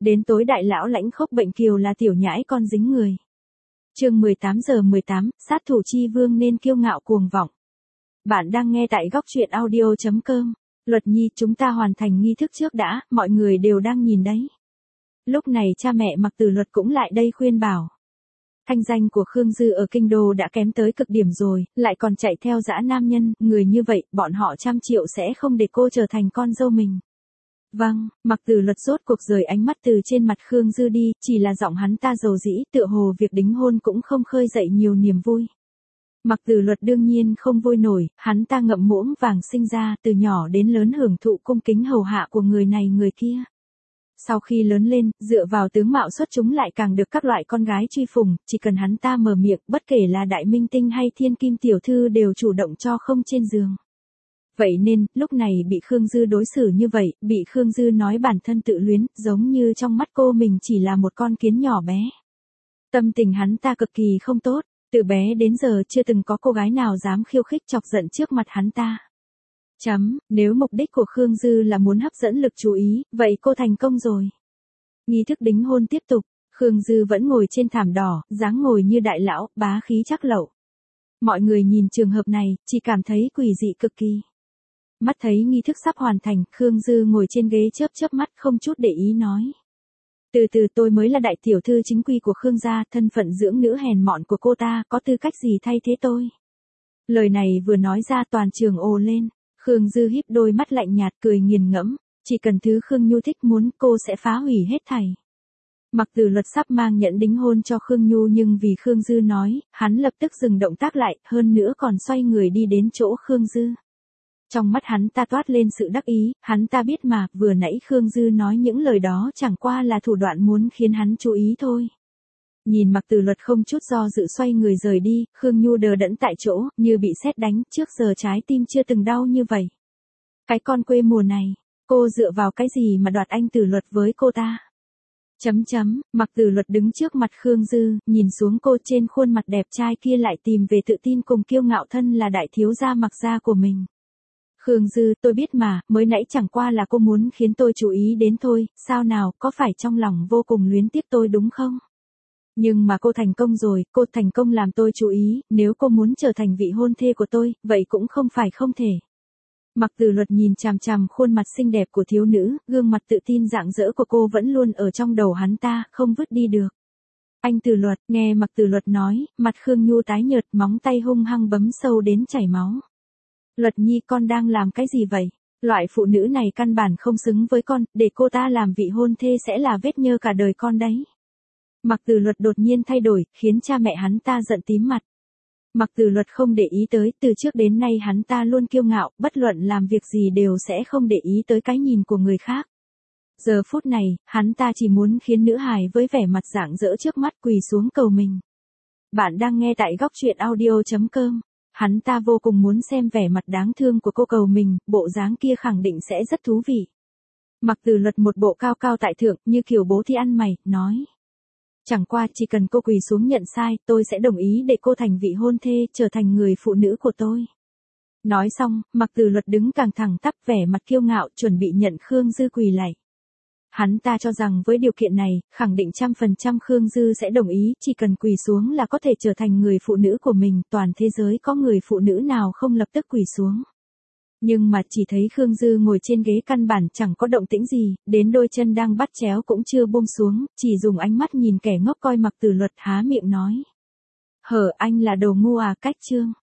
đến tối đại lão lãnh khốc bệnh kiều là tiểu nhãi con dính người. Chương 18:18, sát thủ chi vương nên kiêu ngạo cuồng vọng. Bạn đang nghe tại góc truyện audio.com. Luật Nhi, chúng ta hoàn thành nghi thức trước đã, mọi người đều đang nhìn đấy. Lúc này cha mẹ Mặc Tử Luật cũng lại đây khuyên bảo. Thanh danh của Khương Dư ở kinh đô đã kém tới cực điểm rồi, lại còn chạy theo dã nam nhân, người như vậy, bọn họ 100 triệu sẽ không để cô trở thành con dâu mình. Vâng, Mặc Tử Luật rốt cuộc rời ánh mắt từ trên mặt Khương Dư đi, chỉ là giọng hắn ta dầu dĩ, tựa hồ việc đính hôn cũng không khơi dậy nhiều niềm vui. Mặc Tử Luật đương nhiên không vui nổi, hắn ta ngậm muỗng vàng sinh ra, từ nhỏ đến lớn hưởng thụ cung kính hầu hạ của người này người kia. Sau khi lớn lên, dựa vào tướng mạo xuất chúng lại càng được các loại con gái truy phùng, chỉ cần hắn ta mở miệng, bất kể là đại minh tinh hay thiên kim tiểu thư đều chủ động cho không trên giường. Vậy nên, lúc này bị Khương Dư đối xử như vậy, bị Khương Dư nói bản thân tự luyến, giống như trong mắt cô mình chỉ là một con kiến nhỏ bé. Tâm tình hắn ta cực kỳ không tốt, từ bé đến giờ chưa từng có cô gái nào dám khiêu khích chọc giận trước mặt hắn ta. Nếu mục đích của Khương Dư là muốn hấp dẫn lực chú ý, vậy cô thành công rồi. Nghi thức đính hôn tiếp tục, Khương Dư vẫn ngồi trên thảm đỏ, dáng ngồi như đại lão, bá khí chắc lẩu. Mọi người nhìn trường hợp này, chỉ cảm thấy quỷ dị cực kỳ. Mắt thấy nghi thức sắp hoàn thành, Khương Dư ngồi trên ghế chớp mắt không chút để ý nói. Từ từ, tôi mới là đại tiểu thư chính quy của Khương gia, thân phận dưỡng nữ hèn mọn của cô ta, có tư cách gì thay thế tôi. Lời này vừa nói ra toàn trường ồ lên. Khương Dư híp đôi mắt lạnh nhạt cười nghiền ngẫm, chỉ cần thứ Khương Nhu thích muốn cô sẽ phá hủy hết thảy. Mặc Tử Luật sắp mang nhẫn đính hôn cho Khương Nhu nhưng vì Khương Dư nói, hắn lập tức dừng động tác lại, hơn nữa còn xoay người đi đến chỗ Khương Dư. Trong mắt hắn ta toát lên sự đắc ý, hắn ta biết mà, vừa nãy Khương Dư nói những lời đó chẳng qua là thủ đoạn muốn khiến hắn chú ý thôi. Nhìn Mặc Tử Luật không chút do dự xoay người rời đi, Khương Nhu đờ đẫn tại chỗ, như bị sét đánh, trước giờ trái tim chưa từng đau như vậy. Cái con quê mùa này, cô dựa vào cái gì mà đoạt anh Tử Luật với cô ta? Mặc Tử Luật đứng trước mặt Khương Dư, nhìn xuống cô, trên khuôn mặt đẹp trai kia lại tìm về tự tin cùng kiêu ngạo thân là đại thiếu gia Mặc gia của mình. Khương Dư, tôi biết mà, mới nãy chẳng qua là cô muốn khiến tôi chú ý đến thôi, sao nào, có phải trong lòng vô cùng luyến tiếc tôi đúng không? Nhưng mà cô thành công rồi, cô thành công làm tôi chú ý, nếu cô muốn trở thành vị hôn thê của tôi, vậy cũng không phải không thể. Mặc Tử Luật nhìn chằm chằm khuôn mặt xinh đẹp của thiếu nữ, gương mặt tự tin rạng rỡ của cô vẫn luôn ở trong đầu hắn ta, không vứt đi được. Anh Tử Luật, nghe Mặc Tử Luật nói, mặt Khương Nhu tái nhợt, móng tay hung hăng bấm sâu đến chảy máu. Luật Nhi, con đang làm cái gì vậy? Loại phụ nữ này căn bản không xứng với con, để cô ta làm vị hôn thê sẽ là vết nhơ cả đời con đấy. Mặc Tử Luật đột nhiên thay đổi, khiến cha mẹ hắn ta giận tím mặt. Mặc Tử Luật không để ý tới, từ trước đến nay hắn ta luôn kiêu ngạo, bất luận làm việc gì đều sẽ không để ý tới cái nhìn của người khác. Giờ phút này, hắn ta chỉ muốn khiến nữ hài với vẻ mặt rạng rỡ trước mắt quỳ xuống cầu mình. Bạn đang nghe tại góc truyện audio.com. Hắn ta vô cùng muốn xem vẻ mặt đáng thương của cô cầu mình, bộ dáng kia khẳng định sẽ rất thú vị. Mặc Tử Luật một bộ cao cao tại thượng, như kiểu bố thí ăn mày, nói. Chẳng qua chỉ cần cô quỳ xuống nhận sai, tôi sẽ đồng ý để cô thành vị hôn thê, trở thành người phụ nữ của tôi. Nói xong, Mặc Tử Luật đứng càng thẳng tắp, vẻ mặt kiêu ngạo, chuẩn bị nhận Khương Dư quỳ lạy. Hắn ta cho rằng với điều kiện này, khẳng định 100% Khương Dư sẽ đồng ý, chỉ cần quỳ xuống là có thể trở thành người phụ nữ của mình, toàn thế giới có người phụ nữ nào không lập tức quỳ xuống. Nhưng mà chỉ thấy Khương Dư ngồi trên ghế căn bản chẳng có động tĩnh gì, đến đôi chân đang bắt chéo cũng chưa buông xuống, chỉ dùng ánh mắt nhìn kẻ ngốc coi Mặc Tử Luật há miệng nói. Hở, anh là đồ ngu à, cách chương.